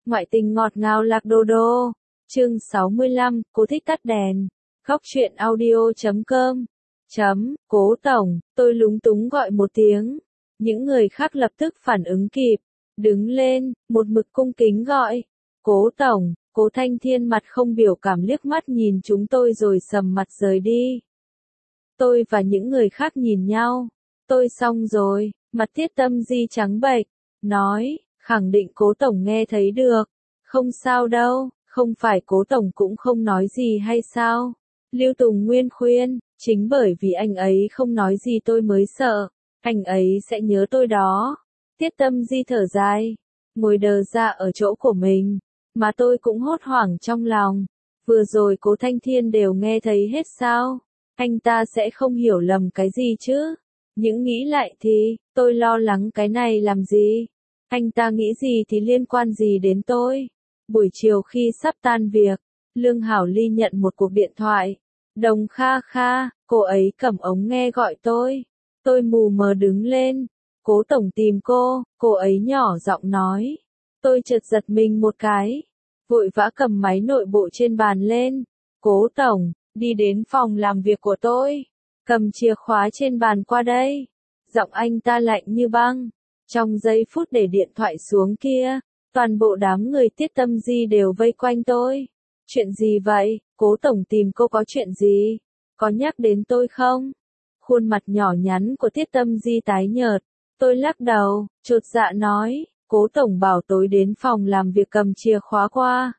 Ngoại tình ngọt ngào lạc đô đô. Chương 65, cô thích tắt đèn. Góc truyện audio.com. Cố tổng, tôi lúng túng gọi một tiếng. Những người khác lập tức phản ứng kịp. Đứng lên, một mực cung kính gọi. Cố tổng, Cố Thanh Thiên mặt không biểu cảm liếc mắt nhìn chúng tôi rồi sầm mặt rời đi. Tôi và những người khác nhìn nhau. Tôi xong rồi, mặt Tiết Tâm Di trắng bệch, nói, khẳng định Cố tổng nghe thấy được. Không sao đâu, không phải Cố tổng cũng không nói gì hay sao? Lưu Tùng Nguyên khuyên, chính bởi vì anh ấy không nói gì tôi mới sợ, anh ấy sẽ nhớ tôi đó. Tiết Tâm Di thở dài, ngồi đờ ra ở chỗ của mình, mà tôi cũng hốt hoảng trong lòng. Vừa rồi Cố Thanh Thiên đều nghe thấy hết sao? Anh ta sẽ không hiểu lầm cái gì chứ? Những nghĩ lại thì, tôi lo lắng cái này làm gì? Anh ta nghĩ gì thì liên quan gì đến tôi? Buổi chiều khi sắp tan việc, Lương Hảo Ly nhận một cuộc điện thoại. Đồng Kha Kha, cô ấy cầm ống nghe gọi tôi. Tôi mù mờ đứng lên. Cố tổng tìm cô ấy nhỏ giọng nói. Tôi chợt giật mình một cái, vội vã cầm máy nội bộ trên bàn lên. Cố tổng, đi đến phòng làm việc của tôi. Cầm chìa khóa trên bàn qua đây. Giọng anh ta lạnh như băng. Trong giây phút để điện thoại xuống kia, toàn bộ đám người Tiết Tâm Di đều vây quanh tôi. Chuyện gì vậy? Cố tổng tìm cô có chuyện gì? Có nhắc đến tôi không? Khuôn mặt nhỏ nhắn của Tiết Tâm Di tái nhợt. Tôi lắc đầu, chột dạ nói, Cố tổng bảo tối đến phòng làm việc cầm chìa khóa qua.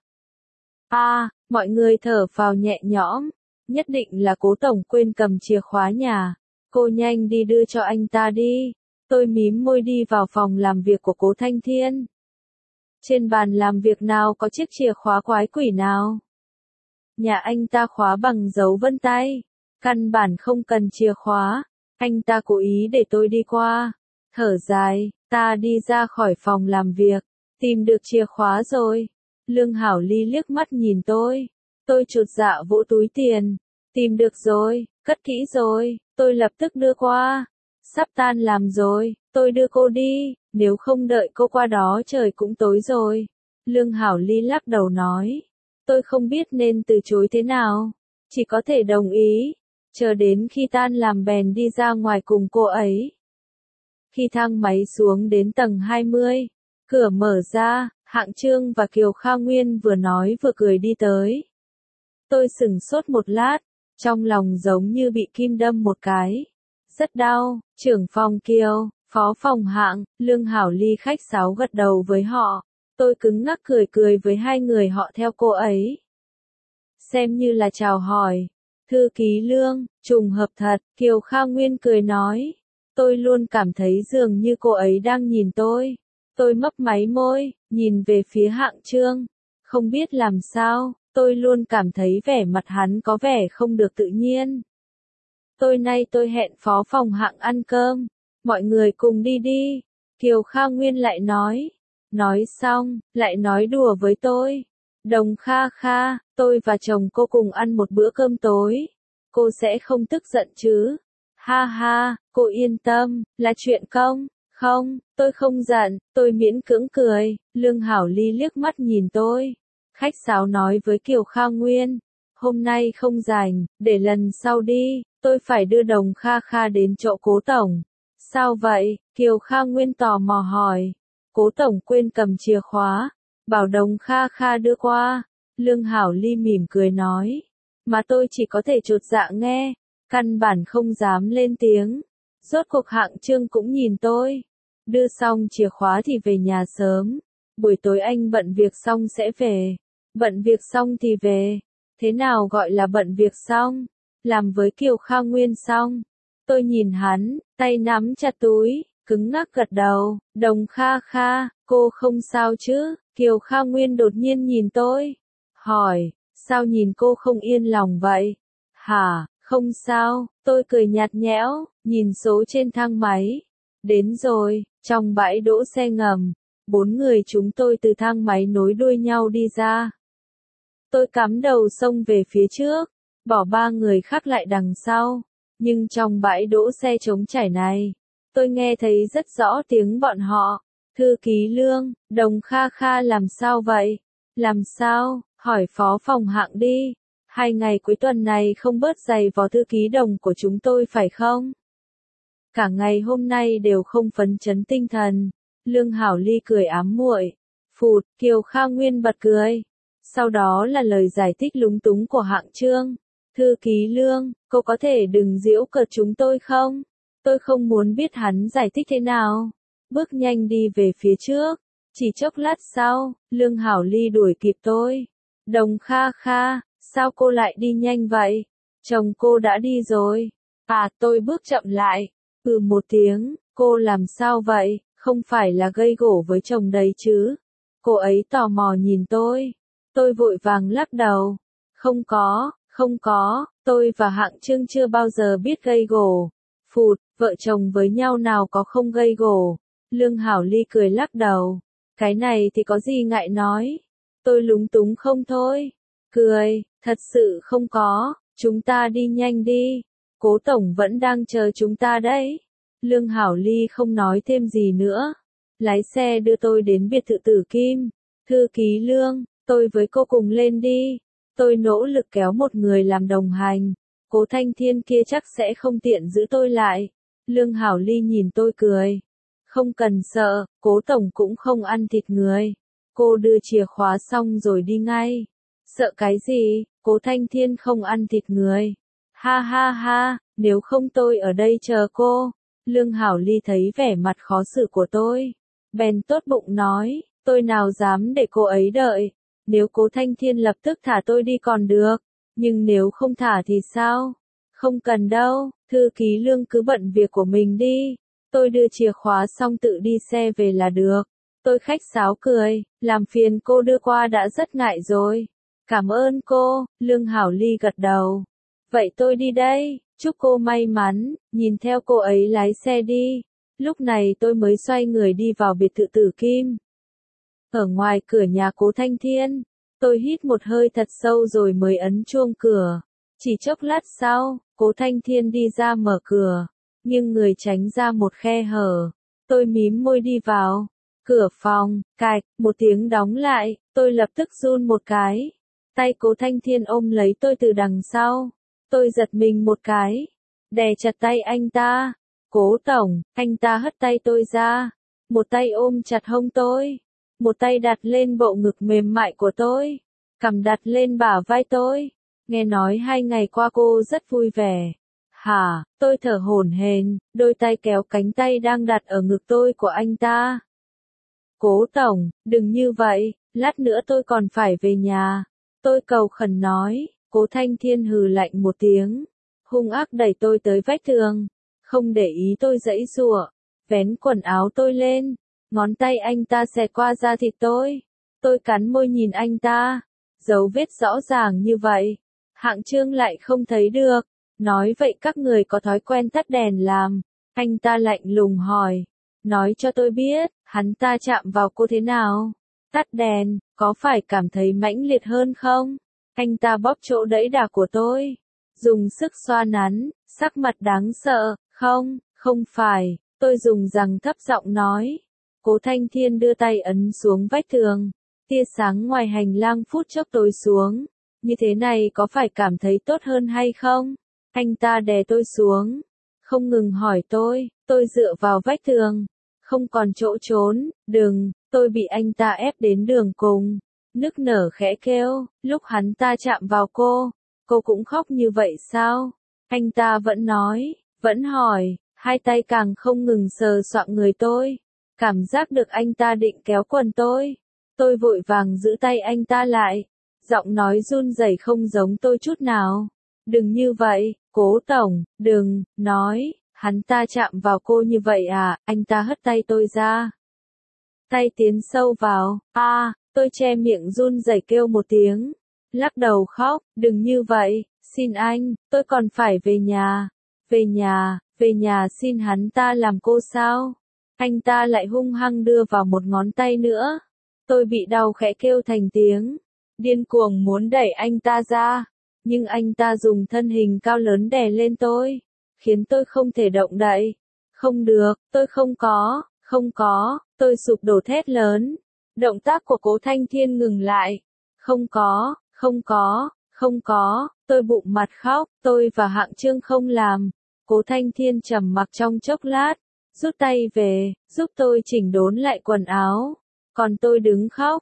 Mọi người thở phào nhẹ nhõm. Nhất định là Cố tổng quên cầm chìa khóa nhà. Cô nhanh đi đưa cho anh ta đi. Tôi mím môi đi vào phòng làm việc của Cố Thanh Thiên. Trên bàn làm việc nào có chiếc chìa khóa quái quỷ nào? Nhà anh ta khóa bằng dấu vân tay. Căn bản không cần chìa khóa. Anh ta cố ý để tôi đi qua. Thở dài, ta đi ra khỏi phòng làm việc. Tìm được chìa khóa rồi. Lương Hảo Ly liếc mắt nhìn tôi. Tôi chột dạ vỗ túi tiền. Tìm được rồi, cất kỹ rồi. Tôi lập tức đưa qua. Sắp tan làm rồi, tôi đưa cô đi. Nếu không đợi cô qua đó trời cũng tối rồi. Lương Hảo Ly lắc đầu nói. Tôi không biết nên từ chối thế nào. Chỉ có thể đồng ý. Chờ đến khi tan làm bèn đi ra ngoài cùng cô ấy. Khi thang máy xuống đến tầng 20, cửa mở ra, Hạng Trương và Kiều Kha Nguyên vừa nói vừa cười đi tới. Tôi sửng sốt một lát, trong lòng giống như bị kim đâm một cái. Rất đau. Trưởng phòng Kiều, phó phòng Hạng, Lương Hảo Ly khách sáo gật đầu với họ. Tôi cứng ngắc cười với hai người họ theo cô ấy. Xem như là chào hỏi. Thư ký Lương, trùng hợp thật, Kiều Kha Nguyên cười nói. Tôi luôn cảm thấy dường như cô ấy đang nhìn tôi. Tôi mấp máy môi, nhìn về phía Hạng Trương. Không biết làm sao, tôi luôn cảm thấy vẻ mặt hắn có vẻ không được tự nhiên. Nay tôi hẹn phó phòng Hạng ăn cơm. Mọi người cùng đi đi. Kiều Kha Nguyên lại nói. Nói xong, lại nói đùa với tôi. Đồng Kha Kha, tôi và chồng cô cùng ăn một bữa cơm tối. Cô sẽ không tức giận chứ? Ha ha, cô yên tâm, là chuyện công. Không, tôi không giận, tôi miễn cưỡng cười. Lương Hảo Ly liếc mắt nhìn tôi. Khách sáo nói với Kiều Kha Nguyên. Hôm nay không rảnh, để lần sau đi, tôi phải đưa Đồng Kha Kha đến chỗ Cố tổng. Sao vậy? Kiều Kha Nguyên tò mò hỏi. Cố tổng quên cầm chìa khóa, bảo Đồng Kha Kha đưa qua. Lương Hảo Ly mỉm cười nói. Mà tôi chỉ có thể chột dạ nghe, căn bản không dám lên tiếng. Rốt cuộc Hạng Trương cũng nhìn tôi. Đưa xong chìa khóa thì về nhà sớm. Buổi tối anh bận việc xong sẽ về. Bận việc xong thì về. Thế nào gọi là bận việc xong? Làm với Kiều Kha Nguyên xong. Tôi nhìn hắn, tay nắm chặt túi, cứng ngắc gật đầu. Đồng Kha Kha, cô không sao chứ? Kiều Kha Nguyên đột nhiên nhìn tôi. Hỏi, sao nhìn cô không yên lòng vậy? Hả, không sao, tôi cười nhạt nhẽo, nhìn số trên thang máy. Đến rồi, trong bãi đỗ xe ngầm. 4 người chúng tôi từ thang máy nối đuôi nhau đi ra. Tôi cắm đầu xông về phía trước, bỏ 3 người khác lại đằng sau. Nhưng trong bãi đỗ xe trống trải này, tôi nghe thấy rất rõ tiếng bọn họ. Thư ký Lương, Đồng Kha Kha làm sao vậy? Làm sao? Hỏi phó phòng Hạng đi. 2 ngày cuối tuần này không bớt giày vò thư ký Đồng của chúng tôi phải không? Cả ngày hôm nay đều không phấn chấn tinh thần. Lương Hảo Ly cười ám muội. Phụt, Kiều Kha Nguyên bật cười. Sau đó là lời giải thích lúng túng của Hạng Trương. Thư ký Lương, cô có thể đừng giễu cợt chúng tôi không? Tôi không muốn biết hắn giải thích thế nào. Bước nhanh đi về phía trước. Chỉ chốc lát sau, Lương Hảo Ly đuổi kịp tôi. Đồng Kha Kha, sao cô lại đi nhanh vậy? Chồng cô đã đi rồi. À, tôi bước chậm lại. Một tiếng, cô làm sao vậy? Không phải là gây gổ với chồng đấy chứ? Cô ấy tò mò nhìn tôi. Tôi vội vàng lắc đầu. Không có, tôi và Hạng Trương chưa bao giờ biết gây gổ. Phụt, vợ chồng với nhau nào có không gây gổ. Lương Hảo Ly cười lắc đầu. Cái này thì có gì ngại nói. Tôi lúng túng không thôi. Cười, thật sự không có, chúng ta đi nhanh đi. Cố tổng vẫn đang chờ chúng ta đấy. Lương Hảo Ly không nói thêm gì nữa. Lái xe đưa tôi đến biệt thự Tử Kim. Thư ký Lương, tôi với cô cùng lên đi. Tôi nỗ lực kéo một người làm đồng hành. Cố Thanh Thiên kia chắc sẽ không tiện giữ tôi lại. Lương Hảo Ly nhìn tôi cười. Không cần sợ, Cố tổng cũng không ăn thịt người. Cô đưa chìa khóa xong rồi đi ngay. Sợ cái gì, Cố Thanh Thiên không ăn thịt người. Ha ha ha, nếu không tôi ở đây chờ cô. Lương Hảo Ly thấy vẻ mặt khó xử của tôi. Bèn tốt bụng nói, tôi nào dám để cô ấy đợi. Nếu Cố Thanh Thiên lập tức thả tôi đi còn được. Nhưng nếu không thả thì sao? Không cần đâu, thư ký Lương cứ bận việc của mình đi. Tôi đưa chìa khóa xong tự đi xe về là được. Tôi khách sáo cười, làm phiền cô đưa qua đã rất ngại rồi. Cảm ơn cô, Lương Hảo Ly gật đầu. Vậy tôi đi đây, chúc cô may mắn, nhìn theo cô ấy lái xe đi. Lúc này tôi mới xoay người đi vào biệt thự Tử Kim. Ở ngoài cửa nhà Cố Thanh Thiên, tôi hít một hơi thật sâu rồi mới ấn chuông cửa. Chỉ chốc lát sau, Cố Thanh Thiên đi ra mở cửa, nhưng người tránh ra một khe hở. Tôi mím môi đi vào. Cửa phòng, cạch, một tiếng đóng lại, tôi lập tức run một cái. Tay Cố Thanh Thiên ôm lấy tôi từ đằng sau. Tôi giật mình một cái, đè chặt tay anh ta. Cố tổng, anh ta hất tay tôi ra. Một tay ôm chặt hông tôi. Một tay đặt lên bộ ngực mềm mại của tôi. Cằm đặt lên bả vai tôi. Nghe nói 2 ngày qua cô rất vui vẻ. Hả, tôi thở hổn hển, đôi tay kéo cánh tay đang đặt ở ngực tôi của anh ta. Cố tổng, đừng như vậy, lát nữa tôi còn phải về nhà. Tôi cầu khẩn nói. Cố Thanh Thiên hừ lạnh một tiếng, hung ác đẩy tôi tới vách tường, không để ý tôi giãy giụa, vén quần áo tôi lên, ngón tay anh ta xẹt qua da thịt tôi. Tôi cắn môi nhìn anh ta, dấu vết rõ ràng như vậy, Hạng Trương lại không thấy được. Nói vậy các người có thói quen tắt đèn làm? Anh ta lạnh lùng hỏi. Nói cho tôi biết, hắn ta chạm vào cô thế nào? Tắt đèn, có phải cảm thấy mãnh liệt hơn không? Anh ta bóp chỗ đẫy đà của tôi, dùng sức xoa nắn, sắc mặt đáng sợ. Không phải, tôi dùng giọng thấp giọng nói. Cố Thanh Thiên đưa tay ấn xuống vách tường, tia sáng ngoài hành lang phút chốc tối xuống. Như thế này có phải cảm thấy tốt hơn hay không? Anh ta đè tôi xuống, không ngừng hỏi tôi dựa vào vách tường, không còn chỗ trốn, đừng, tôi bị anh ta ép đến đường cùng. Nức nở khẽ kêu, lúc hắn ta chạm vào cô cũng khóc như vậy sao? Anh ta vẫn nói, vẫn hỏi, hai tay càng không ngừng sờ soạng người tôi. Cảm giác được anh ta định kéo quần tôi vội vàng giữ tay anh ta lại. Giọng nói run rẩy không giống tôi chút nào. Đừng như vậy, Cố tổng, đừng, nói, hắn ta chạm vào cô như vậy à? Anh ta hất tay tôi ra. Tay tiến sâu vào, tôi che miệng run rẩy kêu một tiếng, lắc đầu khóc, đừng như vậy, xin anh, tôi còn phải về nhà. Về nhà xin hắn ta làm cô sao? Anh ta lại hung hăng đưa vào một ngón tay nữa. Tôi bị đau khẽ kêu thành tiếng, điên cuồng muốn đẩy anh ta ra, nhưng anh ta dùng thân hình cao lớn đè lên tôi, khiến tôi không thể động đậy. Không được, tôi Không có, tôi sụp đổ thét lớn. Động tác của Cố Thanh Thiên ngừng lại. Không có, không có, không có, tôi bụng mặt khóc, tôi và Hạng Trương không làm. Cố Thanh Thiên trầm mặc trong chốc lát, rút tay về, giúp tôi chỉnh đốn lại quần áo. Còn tôi đứng khóc,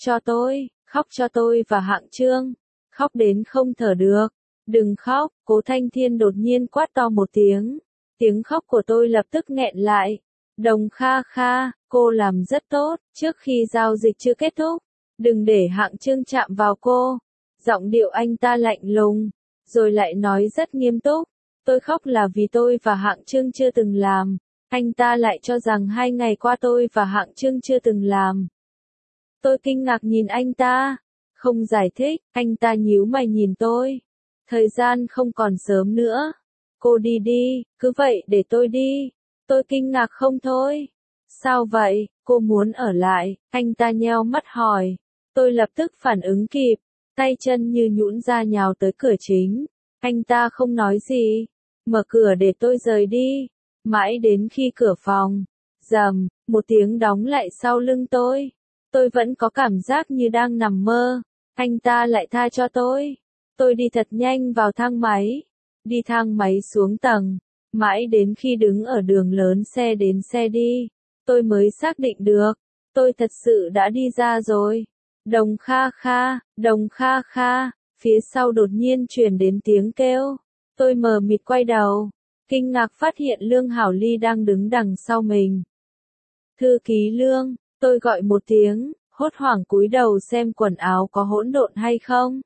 khóc cho tôi và Hạng Trương. Khóc đến không thở được. Đừng khóc, Cố Thanh Thiên đột nhiên quát to một tiếng. Tiếng khóc của tôi lập tức nghẹn lại. Đồng Kha Kha, cô làm rất tốt, trước khi giao dịch chưa kết thúc. Đừng để Hạng Trương chạm vào cô. Giọng điệu anh ta lạnh lùng, rồi lại nói rất nghiêm túc. Tôi khóc là vì tôi và Hạng Trương chưa từng làm. Anh ta lại cho rằng 2 ngày qua tôi và Hạng Trương chưa từng làm. Tôi kinh ngạc nhìn anh ta. Không giải thích, anh ta nhíu mày nhìn tôi. Thời gian không còn sớm nữa. Cô đi đi, cứ vậy để tôi đi. Tôi kinh ngạc không thôi. Sao vậy, cô muốn ở lại? Anh ta nheo mắt hỏi. Tôi lập tức phản ứng kịp. Tay chân như nhũn ra nhào tới cửa chính. Anh ta không nói gì. Mở cửa để tôi rời đi. Mãi đến khi cửa phòng. Rầm, một tiếng đóng lại sau lưng tôi. Tôi vẫn có cảm giác như đang nằm mơ. Anh ta lại tha cho tôi. Tôi đi thật nhanh vào thang máy. Đi thang máy xuống tầng. Mãi đến khi đứng ở đường lớn xe đến xe đi. Tôi mới xác định được. Tôi thật sự đã đi ra rồi. Đồng Kha Kha, Đồng Kha Kha. Phía sau đột nhiên truyền đến tiếng kêu. Tôi mờ mịt quay đầu. Kinh ngạc phát hiện Lương Hảo Ly đang đứng đằng sau mình. Thư ký Lương, tôi gọi một tiếng, hốt hoảng cúi đầu xem quần áo có hỗn độn hay không.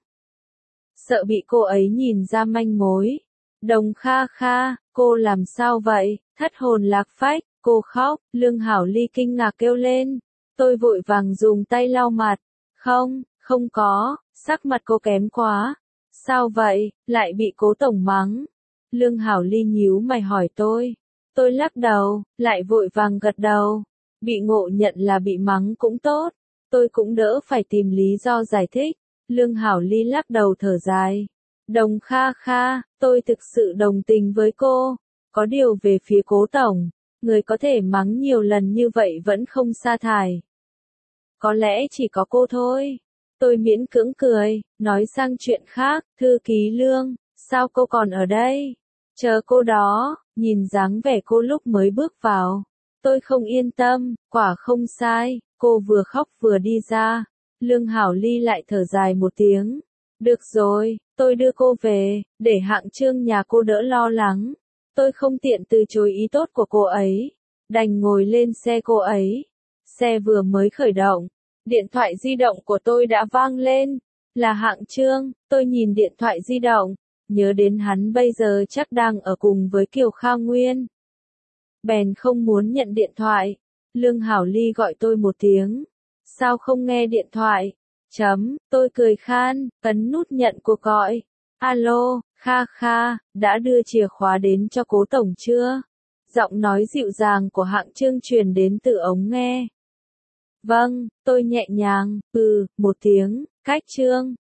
Sợ bị cô ấy nhìn ra manh mối. Đồng Kha Kha, cô làm sao vậy? Thất hồn lạc phách, cô khóc, Lương Hảo Ly kinh ngạc kêu lên. Tôi vội vàng dùng tay lau mặt. Không, không có, sắc mặt cô kém quá. Sao vậy, lại bị Cố tổng mắng? Lương Hảo Ly nhíu mày hỏi tôi. Tôi lắc đầu, lại vội vàng gật đầu. Bị ngộ nhận là bị mắng cũng tốt. Tôi cũng đỡ phải tìm lý do giải thích. Lương Hảo Ly lắc đầu thở dài. Đồng Kha Kha, tôi thực sự đồng tình với cô. Có điều về phía Cố tổng, người có thể mắng nhiều lần như vậy vẫn không sa thải. Có lẽ chỉ có cô thôi. Tôi miễn cưỡng cười, nói sang chuyện khác, thư ký Lương, sao cô còn ở đây? Chờ cô đó, nhìn dáng vẻ cô lúc mới bước vào. Tôi không yên tâm, quả không sai, cô vừa khóc vừa đi ra. Lương Hảo Ly lại thở dài một tiếng. Được rồi, tôi đưa cô về, để Hạng Trương nhà cô đỡ lo lắng. Tôi không tiện từ chối ý tốt của cô ấy. Đành ngồi lên xe cô ấy. Xe vừa mới khởi động. Điện thoại di động của tôi đã vang lên. Là Hạng Trương, tôi nhìn điện thoại di động. Nhớ đến hắn bây giờ chắc đang ở cùng với Kiều Kha Nguyên. Bèn không muốn nhận điện thoại. Lương Hảo Ly gọi tôi một tiếng. Sao không nghe điện thoại? Tôi cười khan, ấn nút nhận cuộc gọi. Alo, Kha Kha, đã đưa chìa khóa đến cho Cố tổng chưa? Giọng nói dịu dàng của Hạng Trương truyền đến từ ống nghe. Vâng, tôi nhẹ nhàng, một tiếng, cách Trương.